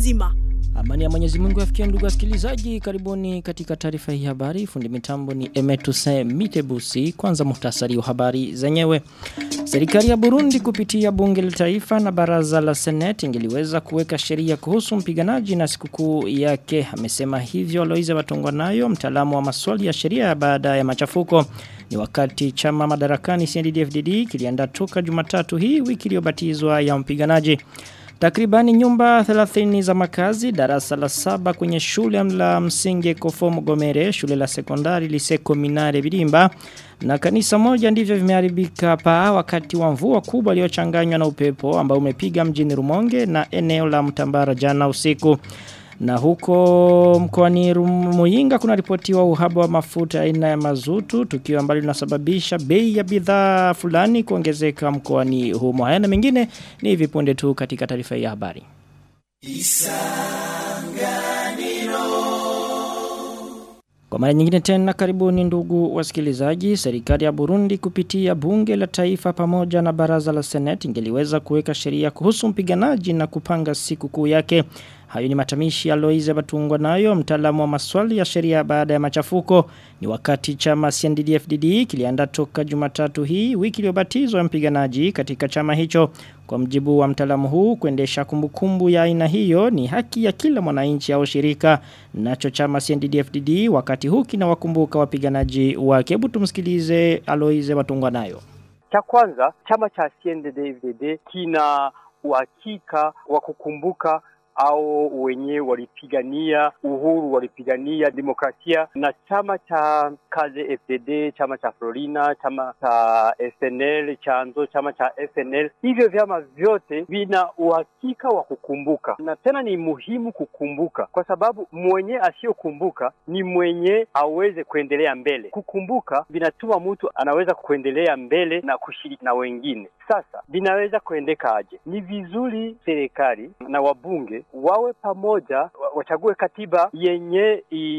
nzima. Amani ya Mwenyezi Mungu afikie ndugu wasikilizaji, karibuni katika taarifa hii habari. Fundi mitambo ni Emetuse Mitebusi. Kwanza muhtasari wa habari zenyewe. Serikali ya Burundi kupitia bunge la taifa na baraza la seneti ingeliweza kuweka sheria kuhusu mpiganaji na sikukuu yake. Amesema hivyo Aloise Batungwanayo, mtaalamu wa maswali ya sheria baada ya machafuko. Ni wakati chama madarakani CNDD-FDD kiliandaa toka Jumatatu hii wiki iliyobatizwa ya mpiganaji. Takribani nyumba 30 za makazi, darasa la 7 kwenye shule la msingi Kofomo Gomere, shule la sekondari Liseko Minare Birimba na kanisa moja ndivyo vimeharibika paa wakati wa mvua kubwa iliyochanganywa na upepo ambao umepiga mjini Rumonge na eneo la Mtambara jana usiku. Na huko mkoani Muyinga kuna ripotiwa uhaba wa mafuta aina ya mazutu, tukio ambalo linasababisha bei ya bidhaa fulani kuongezeka mkoani humo. Haya na mengine ni hivi punde tu katika taarifa ya habari. Kwa mara nyingine tena karibuni ndugu wasikilizaji. Serikali ya Burundi kupitia bunge la taifa pamoja na baraza la seneti ingeliweza kuweka sheria kuhusu mpiganaji na kupanga sikukuu yake. Hayo ni matamishi ya Aloise Batungwanayo, mtaalamu wa maswali ya sheria baada ya machafuko. Ni wakati chama CNDD-FDD kiliandaa toka Jumatatu hii wiki iliyobatizwa mpiganaji katika chama hicho. Kwa mjibu wa mtaalamu huu, kuendesha kumbukumbu ya aina hiyo ni haki ya kila mwananchi au shirika. Nacho chama CNDD-FDD wakati huu kinawakumbuka wapiganaji wake. Hebu tumsikilize Aloise Batungwanayo. Cha kwanza, chama cha CNDD-FDD kina uhakika wa kukumbuka au wenye walipigania uhuru, walipigania demokrasia, na chama cha Kaze FDD, chama cha Florina, chama cha FNL, chanzo chama cha FNL, hivyo vyama vyote vina uhakika wa kukumbuka. Na tena ni muhimu kukumbuka kwa sababu mwenye asiyokumbuka ni mwenye aweze kuendelea mbele. Kukumbuka vinatuma mtu anaweza kuendelea mbele na kushiriki na wengine. Sasa vinaweza kuendeka aje? Ni vizuri serikali na wabunge wawe pamoja, wachague katiba yenye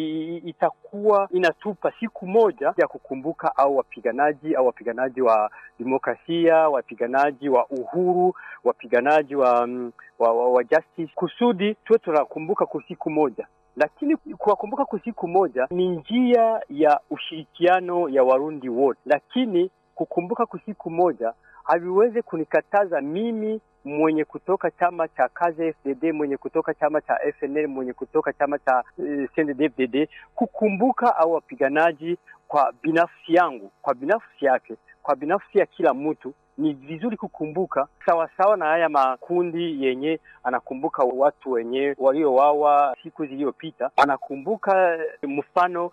itakuwa inatupa siku moja ya kukumbuka au wapiganaji wa demokrasia, wapiganaji wa uhuru, wapiganaji wa justice, kusudi tuwe tunakumbuka kwa siku moja. Lakini kuwakumbuka kwa siku moja ni njia ya ushirikiano ya Warundi wote. Lakini kukumbuka kwa siku moja haviwezi kunikataza mimi mwenye kutoka chama cha Kaze FDD, mwenye kutoka chama cha FNL, mwenye kutoka chama cha CNDD-FDD kukumbuka au wapiganaji kwa binafsi yangu, kwa binafsi yake, kwa binafsi ya kila mtu. Ni vizuri kukumbuka sawa na haya makundi yenye anakumbuka watu wenye waliowawa siku zilizopita. Anakumbuka mfano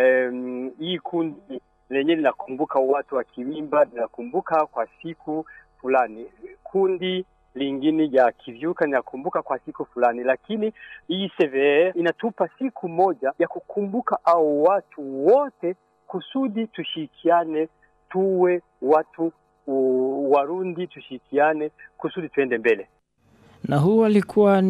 hii kundi lenye linakumbuka watu wa Kiwimba, linakumbuka kwa siku fulani. Kundi lingine ya Kivyuka linakumbuka kwa siku fulani. Lakini hii CVR inatupa siku moja ya kukumbuka au watu wote kusudi tushirikiane, tuwe watu Warundi, tushirikiane kusudi tuende mbele. Na huu alikuwa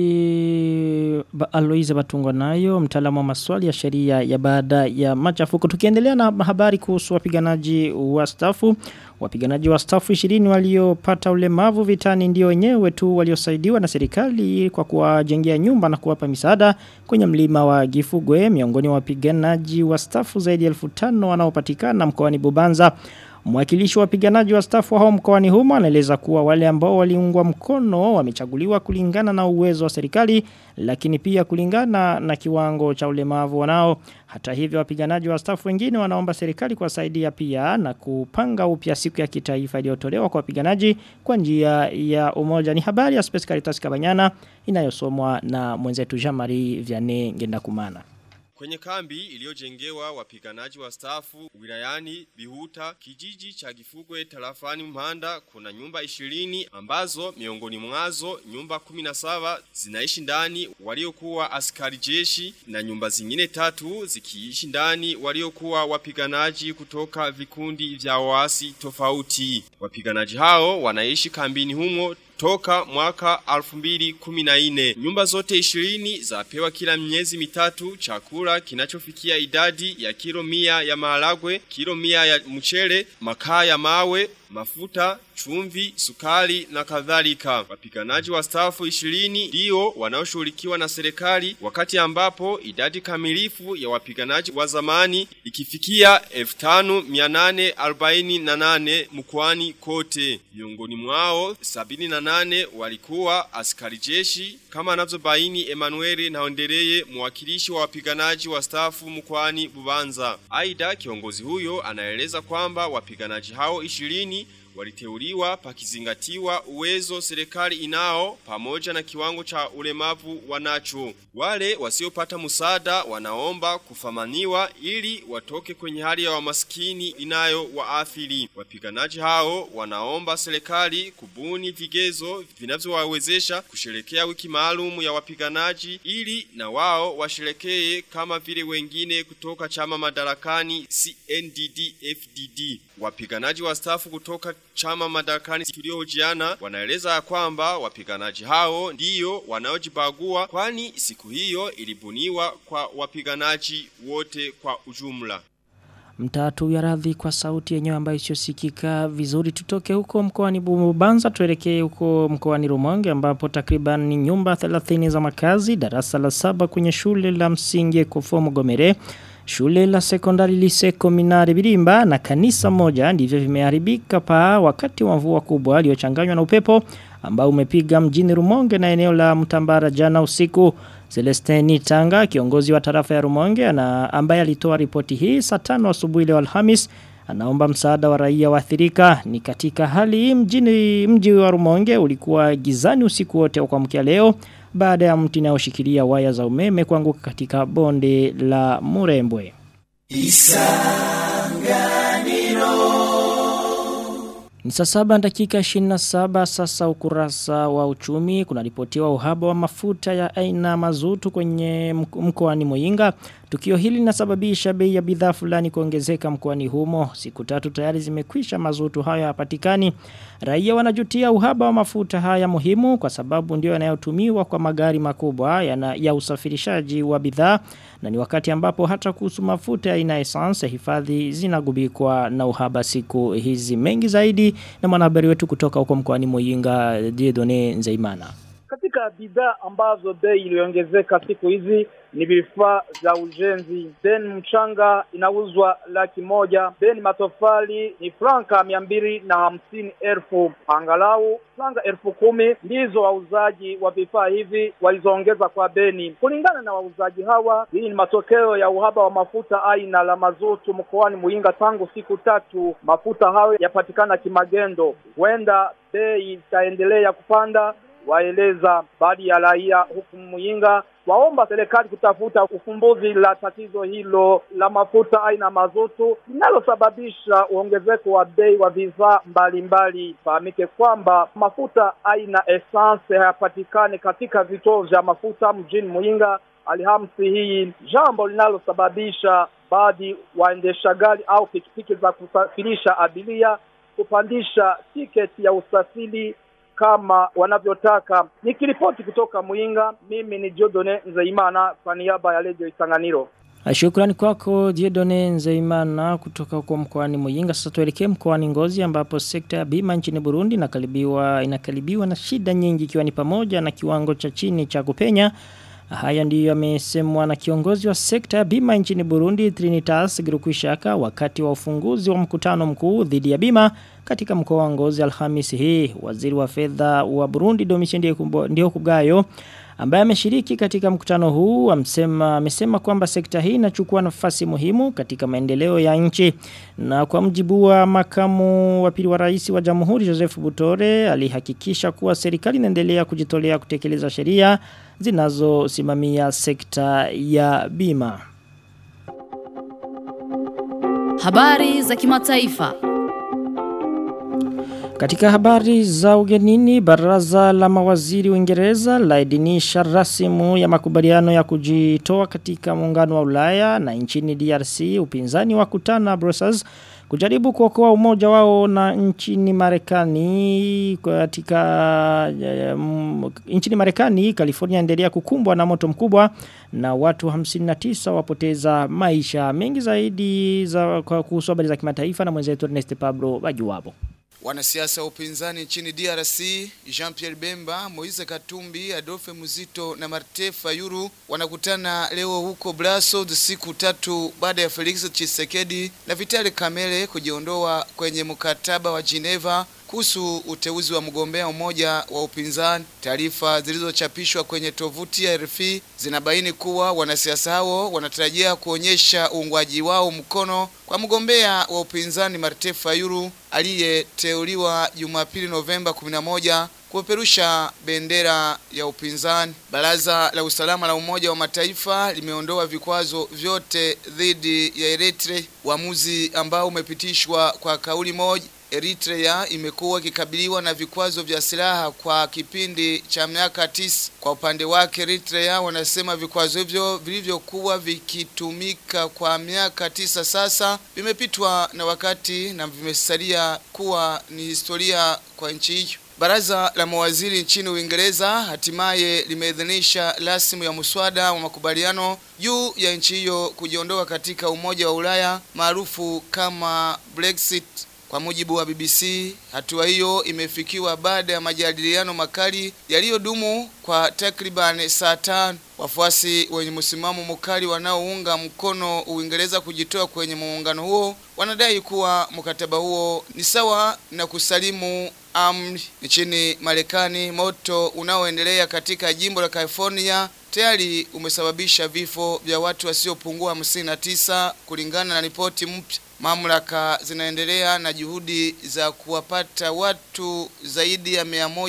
ni Aloise Batungwanayo, mtaalamu wa maswali ya sheria ya baada ya machafuko. Tukiendelea na habari kuhusu wapiganaji wastaafu. Wapiganaji wastaafu 20 waliopata ulemavu vitani ndio wenyewe tu waliosaidiwa na serikali kwa kuwajengea nyumba na kuwapa misaada kwenye mlima wa Gifugwe. Miongoni mwa wapiganaji wastaafu zaidi ya 1500 wanaopatikana mkoani Bubanza. Mwakilishi wa wapiganaji wastaafu hao mkoani humo anaeleza kuwa wale ambao waliungwa mkono wamechaguliwa kulingana na uwezo wa serikali, lakini pia kulingana na kiwango cha ulemavu wanao. Hata hivyo wapiganaji wastaafu wengine wanaomba serikali kuwasaidia pia na kupanga upya siku ya kitaifa iliyotolewa kwa wapiganaji kwa njia ya umoja. Ni habari ya Space Caritas Kabanyana inayosomwa na mwenzetu Jean-Marie Vianney Ngendakumana. Kwenye kambi iliyojengewa wapiganaji wastaafu wilayani Bihuta, kijiji cha Gifugwe tarafani Mpanda, kuna nyumba 20 ambazo miongoni mwazo nyumba 17 zinaishi ndani waliokuwa askari jeshi na nyumba zingine 3 zikiishi ndani waliokuwa wapiganaji kutoka vikundi vya waasi tofauti. Wapiganaji hao wanaishi kambini humo toka mwaka 2014. Nyumba zote 20 zapewa kila miezi mitatu chakula kinachofikia idadi ya kilo 100 ya maharagwe, kilo 100 ya mchele, makaa ya mawe, mafuta, chumvi, sukari na kadhalika. Wapiganaji wastaafu 20 ndio wanaoshughulikiwa na serikali, wakati ambapo idadi kamilifu ya wapiganaji wa zamani ikifikia 5848 mkoani kote. Miongoni mwao 78 walikuwa askari jeshi, kama anavyobaini Emmanuel Naondereye, mwakilishi wa wapiganaji wastaafu mkoani Bubanza. Aidha, kiongozi huyo anaeleza kwamba wapiganaji hao 20 waliteuliwa pakizingatiwa uwezo serikali inao pamoja na kiwango cha ulemavu wanacho. Wale wasiopata msaada wanaomba kufamaniwa ili watoke kwenye hali ya wamaskini inayo waathiri. Wapiganaji hao wanaomba serikali kubuni vigezo vinavyowawezesha kusherehekea wiki maalum ya wapiganaji ili na wao washerekee kama vile wengine kutoka chama madarakani CNDD-FDD. Wapiganaji wastaafu kutoka chama madarakani tuliohojiana wanaeleza ya kwamba wapiganaji hao ndio wanaojibagua, kwani siku hiyo ilibuniwa kwa wapiganaji wote kwa ujumla. Mtatu ya radhi kwa sauti yenyewe ambayo isiosikika vizuri. Tutoke huko mkoani Bubanza tuelekee huko mkoani Rumonge ambapo takriban nyumba 30 za makazi, darasa la 7 kwenye shule la msingi Kofomo Gomere, shule la sekondari Lise Kominari Birimba na kanisa moja ndivyo vimeharibika wakati wa mvua kubwa iliyochanganywa na upepo ambao umepiga mjini Rumonge na eneo la Mtambara jana usiku. Celestine Tanga, kiongozi wa tarafa ya Rumonge na ambaye alitoa ripoti hii saa 5 asubuhi leo Alhamis, anaomba msaada wa raia waathirika. Ni katika hali mji wa Rumonge ulikuwa gizani usiku wote wa kuamkia leo baada ya mti unaoshikilia waya za umeme kuanguka katika bonde la Murembwe. Ni saa 7:27 sasa. Ukurasa wa uchumi kunaripotiwa uhaba wa mafuta ya aina mazutu kwenye mkoani Muyinga. Tukio hili linasababisha bei ya bidhaa fulani kuongezeka mkoani humo. Siku 3 tayari zimekwisha mazutu haya hapatikani. Raia wanajutia uhaba wa mafuta haya muhimu kwa sababu ndio yanayotumiwa kwa magari makubwa ya usafirishaji wa bidhaa, na ni wakati ambapo hata kuhusu mafuta ya aina essence hifadhi zinagubikwa na uhaba siku hizi. Mengi zaidi na mwanahabari wetu kutoka huko mkoani Muyinga, Diedone Nzeimana. Katika bidhaa ambazo bei iliongezeka siku hizi ni vifaa vya ujenzi. Beni mchanga inauzwa 100,000, beni matofali ni franka 250,000. Angalau franka 10,000 ndizo wauzaji wa vifaa hivi walizoongeza kwa beni. Kulingana na wauzaji hawa, hii ni matokeo ya uhaba wa mafuta aina la mazutu mkoani Muyinga tangu siku 3. Mafuta hayo yapatikana kimagendo. Huenda bei itaendelea kupanda, waeleza baadhi ya raia huku Muyinga. Waomba serikali kutafuta ufumbuzi la tatizo hilo la mafuta aina mazutu linalosababisha uongezeko wa bei wa vifaa mbalimbali. Fahamike kwamba mafuta aina essence hayapatikani katika vituo vya mafuta mjini Muyinga Alhamisi hii, jambo linalosababisha baadhi waendesha gari au pikipiki za kusafirisha abiria kupandisha tiketi ya usafiri kama wanavyotaka. Nikiripoti kutoka Muyinga, mimi ni Diedone Nzeimana kwa niaba ya Radio Isanganiro. Shukrani kwako Diedone Nzeimana kutoka huko mkoani Muyinga. Sasa tuelekee mkoani Ngozi ambapo sekta ya bima nchini Burundi inakaribiwa na shida nyingi, ikiwa ni pamoja na kiwango cha chini cha kupenya. Haya ndiyo yamesemwa na kiongozi wa sekta ya bima nchini Burundi Trinitas Girukwishaka wakati wa ufunguzi wa mkutano mkuu dhidi ya bima katika mkoa wa Ngozi Alhamisi hii. Waziri wa fedha wa Burundi Domitien Ndihokubwayo ambaye ameshiriki katika mkutano huu amesema kwamba sekta hii inachukua nafasi muhimu katika maendeleo ya nchi. Na kwa mjibu wa makamu wa pili wa rais wa Jamhuri Joseph Butore, alihakikisha kuwa serikali inaendelea kujitolea kutekeleza sheria zinazosimamia sekta ya bima. Habari za kimataifa. Katika habari za ugenini, baraza la mawaziri Uingereza laidhinisha rasimu ya makubaliano ya kujitoa katika muungano wa Ulaya, na nchini DRC upinzani wakutana Brussels kujaribu kuokoa umoja wao na nchini Marekani. Nchini Marekani, California endelea kukumbwa na moto mkubwa na watu 59 wapoteza maisha. Mengi zaidi kuhusu habari za kimataifa na mwenzetu Ernest Pablo Bajuwabo. Wanasiasa wa upinzani nchini DRC, Jean-Pierre Bemba, Moise Katumbi, Adolphe Muzito na Martin Fayulu wanakutana leo huko Brussels siku 3 baada ya Felix Tshisekedi na Vital Kamerhe kujiondoa kwenye mkataba wa Geneva kuhusu uteuzi wa mgombea mmoja wa upinzani. Taarifa zilizochapishwa kwenye tovuti ya RFI zinabaini kuwa wanasiasa hao wanatarajia kuonyesha uungwaji wao mkono kwa mgombea wa upinzani Martin Fayulu aliyeteuliwa Jumapili Novemba 11 kupeperusha bendera ya upinzani. Baraza la Usalama la Umoja wa Mataifa limeondoa vikwazo vyote dhidi ya Eritrea, uamuzi ambao umepitishwa kwa kauli moja. Eritrea imekuwa ikikabiliwa na vikwazo vya silaha kwa kipindi cha miaka 9. Kwa upande wake Eritrea wanasema vikwazo hivyo vilivyokuwa vikitumika kwa miaka 9 sasa vimepitwa na wakati na vimesalia kuwa ni historia kwa nchi hiyo. Baraza la mawaziri nchini Uingereza hatimaye limeidhinisha rasmi ya muswada wa makubaliano juu ya nchi hiyo kujiondoa katika Umoja wa Ulaya maarufu kama Brexit. Kwa mujibu wa BBC, hatua hiyo imefikiwa baada ya majadiliano makali yaliyodumu kwa takriban saa 5. Wafuasi wenye msimamo mkali wanaounga mkono Uingereza kujitoa kwenye muungano huo wanadai kuwa mkataba huo ni sawa na kusalimu amri. Nchini Marekani, moto unaoendelea katika jimbo la California tayari umesababisha vifo vya watu wasiopungua 59 kulingana na ripoti mpya. Mamlaka zinaendelea na juhudi za kuwapata watu zaidi ya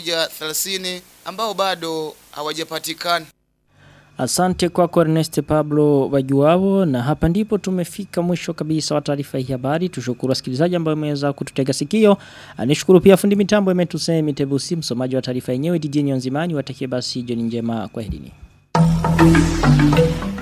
130 ambao bado hawajapatikana. Asante kwa Ernest Pablo Wajuao, na hapa ndipo tumefika mwisho kabisa wa taarifa hii habari. Tushukuru wasikilizaji ambao wameweza kututega sikio. Nishukuru pia fundi mitambo Emetuse Mitebusi, msomaji wa taarifa yenyewe DJ Nyonzimani. Watakie basi jioni njema, kwaherini.